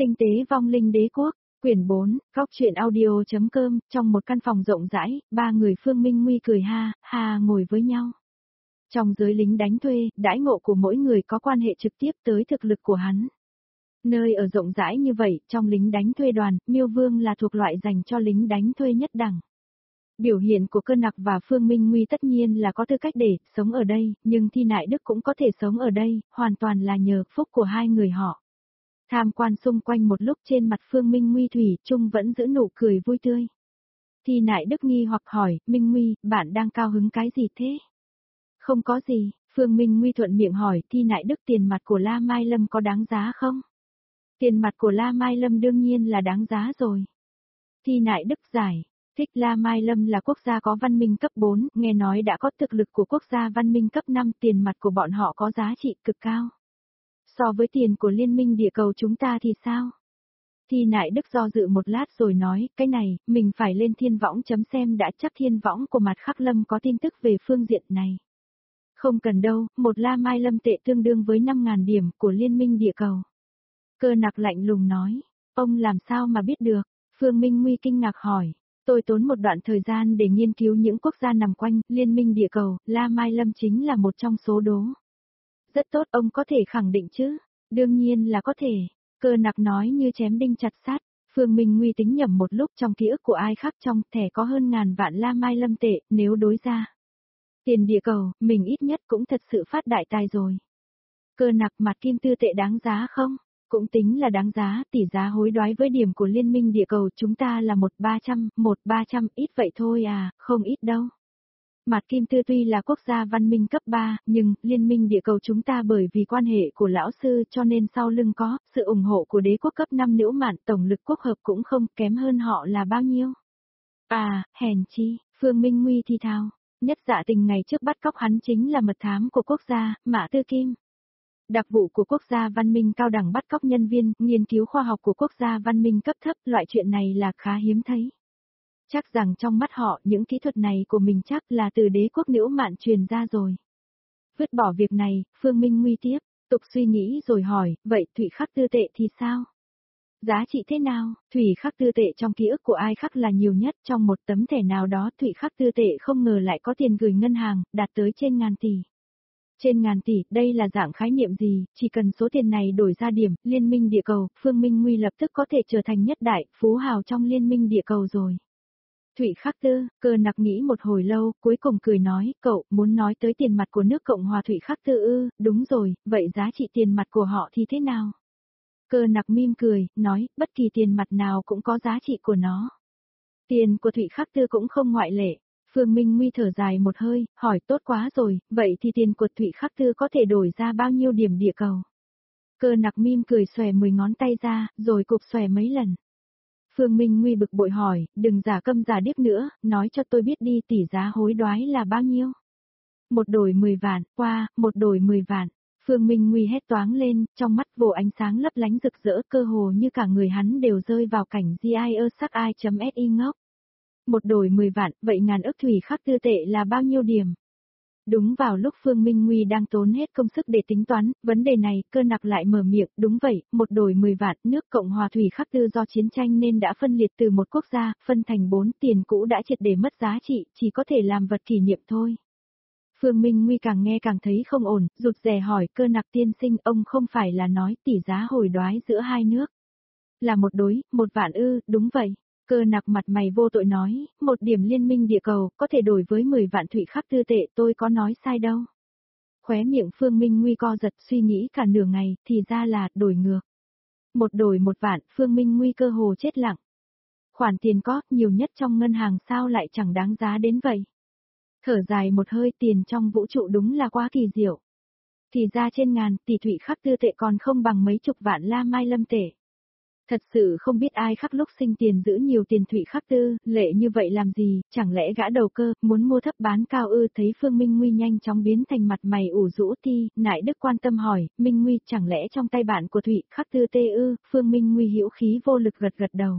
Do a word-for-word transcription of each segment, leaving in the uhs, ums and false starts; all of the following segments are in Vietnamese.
Tinh tế vong linh đế quốc, quyển bốn, góc truyện audio.com, trong một căn phòng rộng rãi, ba người Phương Minh Nguy cười ha, ha ngồi với nhau. Trong giới lính đánh thuê, đãi ngộ của mỗi người có quan hệ trực tiếp tới thực lực của hắn. Nơi ở rộng rãi như vậy, trong lính đánh thuê đoàn, Miêu Vương là thuộc loại dành cho lính đánh thuê nhất đẳng. Biểu hiện của Cơ Nặc và Phương Minh Nguy tất nhiên là có tư cách để sống ở đây, nhưng Thi Nại Đức cũng có thể sống ở đây, hoàn toàn là nhờ phúc của hai người họ. Tham quan xung quanh một lúc, trên mặt Phương Minh Nguy thủy chung vẫn giữ nụ cười vui tươi. Thi Nại Đức nghi hoặc hỏi, Minh Nguy, bạn đang cao hứng cái gì thế? Không có gì, Phương Minh Nguy thuận miệng hỏi, Thi Nại Đức, tiền mặt của La Mai Lâm có đáng giá không? Tiền mặt của La Mai Lâm đương nhiên là đáng giá rồi. Thi Nại Đức giải, thích La Mai Lâm là quốc gia có văn minh cấp bốn, nghe nói đã có thực lực của quốc gia văn minh cấp năm, tiền mặt của bọn họ có giá trị cực cao. So với tiền của liên minh địa cầu chúng ta thì sao? Thi Nại Đức do dự một lát rồi nói, cái này, mình phải lên thiên võng chấm xem đã, chắc thiên võng của mặt Khắc Lâm có tin tức về phương diện này. Không cần đâu, một La Mai Lâm tệ tương đương với năm nghìn điểm của liên minh địa cầu. Cơ Nặc lạnh lùng nói, ông làm sao mà biết được? Phương Minh Nguy kinh ngạc hỏi, tôi tốn một đoạn thời gian để nghiên cứu những quốc gia nằm quanh liên minh địa cầu, La Mai Lâm chính là một trong số đó. Rất tốt, ông có thể khẳng định chứ? Đương nhiên là có thể. Cơ Nặc nói như chém đinh chặt sát. Phương Minh Nguy tính nhẩm một lúc, trong ký ức của ai khác trong thẻ có hơn ngàn vạn La Mai Lâm tệ, nếu đối ra tiền địa cầu, mình ít nhất cũng thật sự phát đại tài rồi. Cơ Nặc, mặt kim tư tệ đáng giá không? Cũng tính là đáng giá, tỷ giá hối đoái với điểm của liên minh địa cầu chúng ta là một ba trăm, một ba trăm, ít vậy thôi à, không ít đâu. Mặt kim tư tuy là quốc gia văn minh cấp ba, nhưng liên minh địa cầu chúng ta bởi vì quan hệ của lão sư cho nên sau lưng có sự ủng hộ của đế quốc cấp năm Nữu Mạn, tổng lực quốc hợp cũng không kém hơn họ là bao nhiêu. À, hèn chi, Phương Minh Nguy thì thào, nhất dạ tình ngày trước bắt cóc hắn chính là mật thám của quốc gia, Mã Tư Kim. Đặc vụ của quốc gia văn minh cao đẳng bắt cóc nhân viên, nghiên cứu khoa học của quốc gia văn minh cấp thấp, loại chuyện này là khá hiếm thấy. Chắc rằng trong mắt họ những kỹ thuật này của mình chắc là từ đế quốc Nữu Mạn truyền ra rồi. Vứt bỏ việc này, Phương Minh Nguy tiếp, tục suy nghĩ rồi hỏi, vậy Thủy Khắc tư tệ thì sao? Giá trị thế nào? Thủy Khắc tư tệ trong ký ức của ai khác là nhiều nhất, trong một tấm thẻ nào đó Thủy Khắc tư tệ không ngờ lại có tiền gửi ngân hàng, đạt tới trên ngàn tỷ. Trên ngàn tỷ, đây là dạng khái niệm gì, chỉ cần số tiền này đổi ra điểm, liên minh địa cầu, Phương Minh Nguy lập tức có thể trở thành nhất đại, phú hào trong liên minh địa cầu rồi. Thủy Khắc Tư, Cơ Nặc nghĩ một hồi lâu, cuối cùng cười nói, cậu muốn nói tới tiền mặt của nước Cộng hòa Thủy Khắc Tư ư, đúng rồi, vậy giá trị tiền mặt của họ thì thế nào? Cơ Nặc mỉm cười, nói, bất kỳ tiền mặt nào cũng có giá trị của nó. Tiền của Thủy Khắc Tư cũng không ngoại lệ. Phương Minh Nguy thở dài một hơi, hỏi tốt quá rồi, vậy thì tiền của Thủy Khắc Tư có thể đổi ra bao nhiêu điểm địa cầu? Cơ Nặc mỉm cười xòe mười ngón tay ra, rồi cụp xòe mấy lần. Phương Minh Nguy bực bội hỏi, đừng giả câm giả điếc nữa, nói cho tôi biết đi, tỷ giá hối đoái là bao nhiêu? Một đổi mười vạn, qua, một đổi mười vạn. Phương Minh Nguy hét toáng lên, trong mắt vồ ánh sáng lấp lánh rực rỡ, cơ hồ như cả người hắn đều rơi vào cảnh gi i ơ sắc i.si ngốc. Một đổi mười vạn, vậy ngàn ức Thủy Khắc tư tệ là bao nhiêu điểm? Đúng vào lúc Phương Minh Nguy đang tốn hết công sức để tính toán, vấn đề này, Cơ Nặc lại mở miệng, đúng vậy, một đổi mười vạn, nước Cộng hòa Thủy Khắc Tư do chiến tranh nên đã phân liệt từ một quốc gia, phân thành bốn, tiền cũ đã triệt để mất giá trị, chỉ có thể làm vật kỷ niệm thôi. Phương Minh Nguy càng nghe càng thấy không ổn, rụt rè hỏi, Cơ Nặc tiên sinh, ông không phải là nói tỷ giá hồi đoái giữa hai nước. Là một đối, một vạn ư, đúng vậy. Cơ Nặc mặt mày vô tội nói, một điểm liên minh địa cầu, có thể đổi với mười vạn Thủy Khắc tư tệ, tôi có nói sai đâu. Khóe miệng Phương Minh Nguy co giật, suy nghĩ cả nửa ngày, thì ra là, đổi ngược. Một đổi một vạn, Phương Minh Nguy cơ hồ chết lặng. Khoản tiền có, nhiều nhất trong ngân hàng sao lại chẳng đáng giá đến vậy. Thở dài một hơi, tiền trong vũ trụ đúng là quá kỳ diệu. Thì ra trên ngàn, tỷ Thủy Khắc tư tệ còn không bằng mấy chục vạn La Mai Lâm tệ. Thật sự không biết ai khắc lúc sinh tiền giữ nhiều tiền Thủy Khắc Tư, lệ như vậy làm gì, chẳng lẽ gã đầu cơ, muốn mua thấp bán cao ư? Thấy Phương Minh Nguy nhanh chóng biến thành mặt mày ủ rũ Thi Nại Đức quan tâm hỏi, Minh Nguy, chẳng lẽ trong tay bạn của Thủy Khắc Tư tê ư? Phương Minh Nguy hữu khí vô lực gật gật đầu.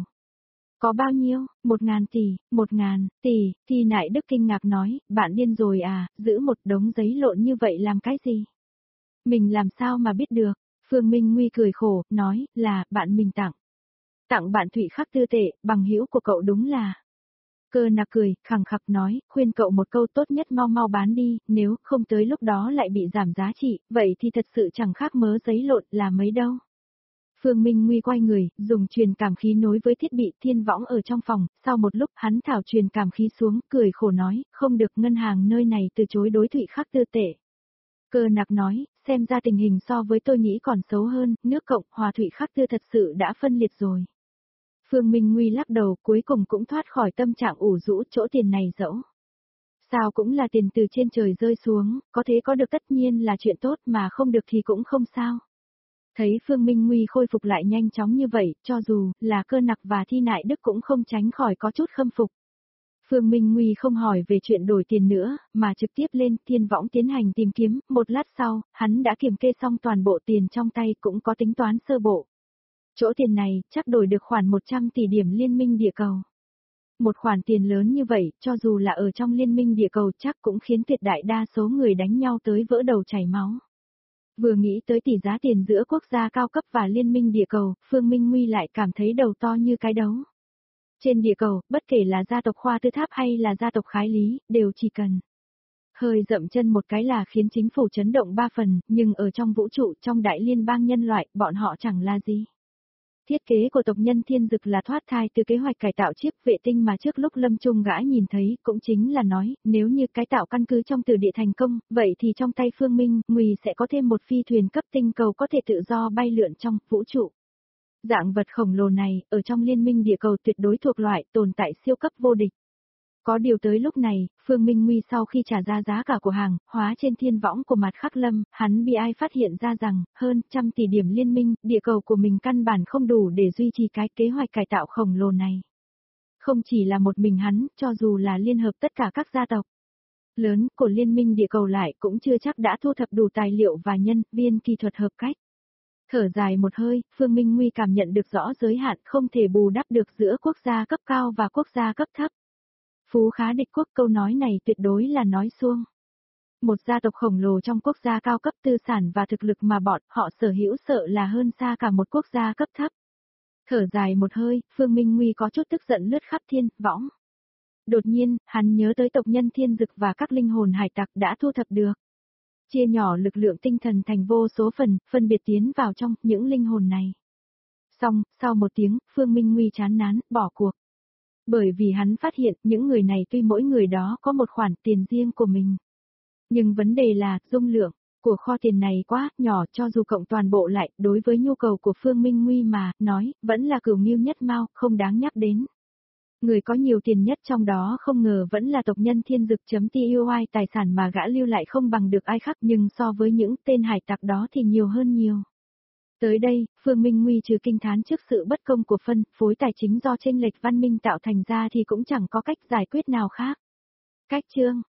Có bao nhiêu? Một ngàn tỷ, một ngàn tỷ, Thi Nại Đức kinh ngạc nói, bạn điên rồi à, giữ một đống giấy lộn như vậy làm cái gì? Mình làm sao mà biết được? Phương Minh Nguy cười khổ, nói, là, bạn mình tặng. Tặng bạn thủy khắc tư tệ, bằng hữu của cậu đúng là. Cơ nặc cười, khằng khặc nói, khuyên cậu một câu tốt nhất mau mau bán đi, nếu không tới lúc đó lại bị giảm giá trị, vậy thì thật sự chẳng khác mớ giấy lộn là mấy đâu. Phương Minh Nguy quay người, dùng truyền cảm khí nối với thiết bị thiên võng ở trong phòng, sau một lúc hắn thảo truyền cảm khí xuống, cười khổ nói, không được ngân hàng nơi này từ chối đối thủy khắc tư tệ. Cơ nặc nói, xem ra tình hình so với tôi nghĩ còn xấu hơn, nước Cộng Hòa thủy khắc tư thật sự đã phân liệt rồi. Phương Minh Nguy lắc đầu cuối cùng cũng thoát khỏi tâm trạng ủ rũ chỗ tiền này dẫu. Sao cũng là tiền từ trên trời rơi xuống, có thế có được tất nhiên là chuyện tốt mà không được thì cũng không sao. Thấy Phương Minh Nguy khôi phục lại nhanh chóng như vậy, cho dù là Cơ nặc và Thi Nại Đức cũng không tránh khỏi có chút khâm phục. Phương Minh Nguy không hỏi về chuyện đổi tiền nữa, mà trực tiếp lên thiên võng tiến hành tìm kiếm, một lát sau, hắn đã kiểm kê xong toàn bộ tiền trong tay cũng có tính toán sơ bộ. Chỗ tiền này chắc đổi được khoảng một trăm tỷ điểm liên minh địa cầu. Một khoản tiền lớn như vậy, cho dù là ở trong liên minh địa cầu chắc cũng khiến tuyệt đại đa số người đánh nhau tới vỡ đầu chảy máu. Vừa nghĩ tới tỷ giá tiền giữa quốc gia cao cấp và liên minh địa cầu, Phương Minh Nguy lại cảm thấy đầu to như cái đấu. Trên địa cầu, bất kể là gia tộc Khoa Tư Tháp hay là gia tộc Khái Lý, đều chỉ cần hơi dậm chân một cái là khiến chính phủ chấn động ba phần, nhưng ở trong vũ trụ, trong đại liên bang nhân loại, bọn họ chẳng là gì. Thiết kế của tộc nhân Thiên Dực là thoát thai từ kế hoạch cải tạo chiếc vệ tinh mà trước lúc Lâm Trung gã nhìn thấy, cũng chính là nói, nếu như cái tạo căn cứ trong từ địa thành công, vậy thì trong tay Phương Minh, Nguy sẽ có thêm một phi thuyền cấp tinh cầu có thể tự do bay lượn trong vũ trụ. Dạng vật khổng lồ này, ở trong liên minh địa cầu tuyệt đối thuộc loại tồn tại siêu cấp vô địch. Có điều tới lúc này, Phương Minh Nguy sau khi trả ra giá cả của hàng, hóa trên thiên võng của mặt khắc lâm, hắn bị ai phát hiện ra rằng, hơn trăm tỷ điểm liên minh, địa cầu của mình căn bản không đủ để duy trì cái kế hoạch cải tạo khổng lồ này. Không chỉ là một mình hắn, cho dù là liên hợp tất cả các gia tộc lớn của liên minh địa cầu lại cũng chưa chắc đã thu thập đủ tài liệu và nhân viên kỹ thuật hợp cách. Thở dài một hơi, Phương Minh Nguy cảm nhận được rõ giới hạn không thể bù đắp được giữa quốc gia cấp cao và quốc gia cấp thấp. Phú khá địch quốc, câu nói này tuyệt đối là nói suông. Một gia tộc khổng lồ trong quốc gia cao cấp tư sản và thực lực mà bọn họ sở hữu sợ là hơn xa cả một quốc gia cấp thấp. Thở dài một hơi, Phương Minh Nguy có chút tức giận lướt khắp thiên võng. Đột nhiên, hắn nhớ tới tộc nhân Thiên Dực và các linh hồn hải tặc đã thu thập được. Chia nhỏ lực lượng tinh thần thành vô số phần, phân biệt tiến vào trong những linh hồn này. Xong, sau một tiếng, Phương Minh Nguy chán nán, bỏ cuộc. Bởi vì hắn phát hiện những người này tuy mỗi người đó có một khoản tiền riêng của mình. Nhưng vấn đề là, dung lượng của kho tiền này quá nhỏ cho dù cộng toàn bộ lại, đối với nhu cầu của Phương Minh Nguy mà, nói, vẫn là cửu nghiêu nhất mao, không đáng nhắc đến. Người có nhiều tiền nhất trong đó không ngờ vẫn là tộc nhân Thiên Dực.tui, tài sản mà gã lưu lại không bằng được ai khác nhưng so với những tên hải tặc đó thì nhiều hơn nhiều. Tới đây, Phương Minh Nguy trừ kinh thán trước sự bất công của phân phối tài chính do chênh lệch văn minh tạo thành ra thì cũng chẳng có cách giải quyết nào khác. Cách chương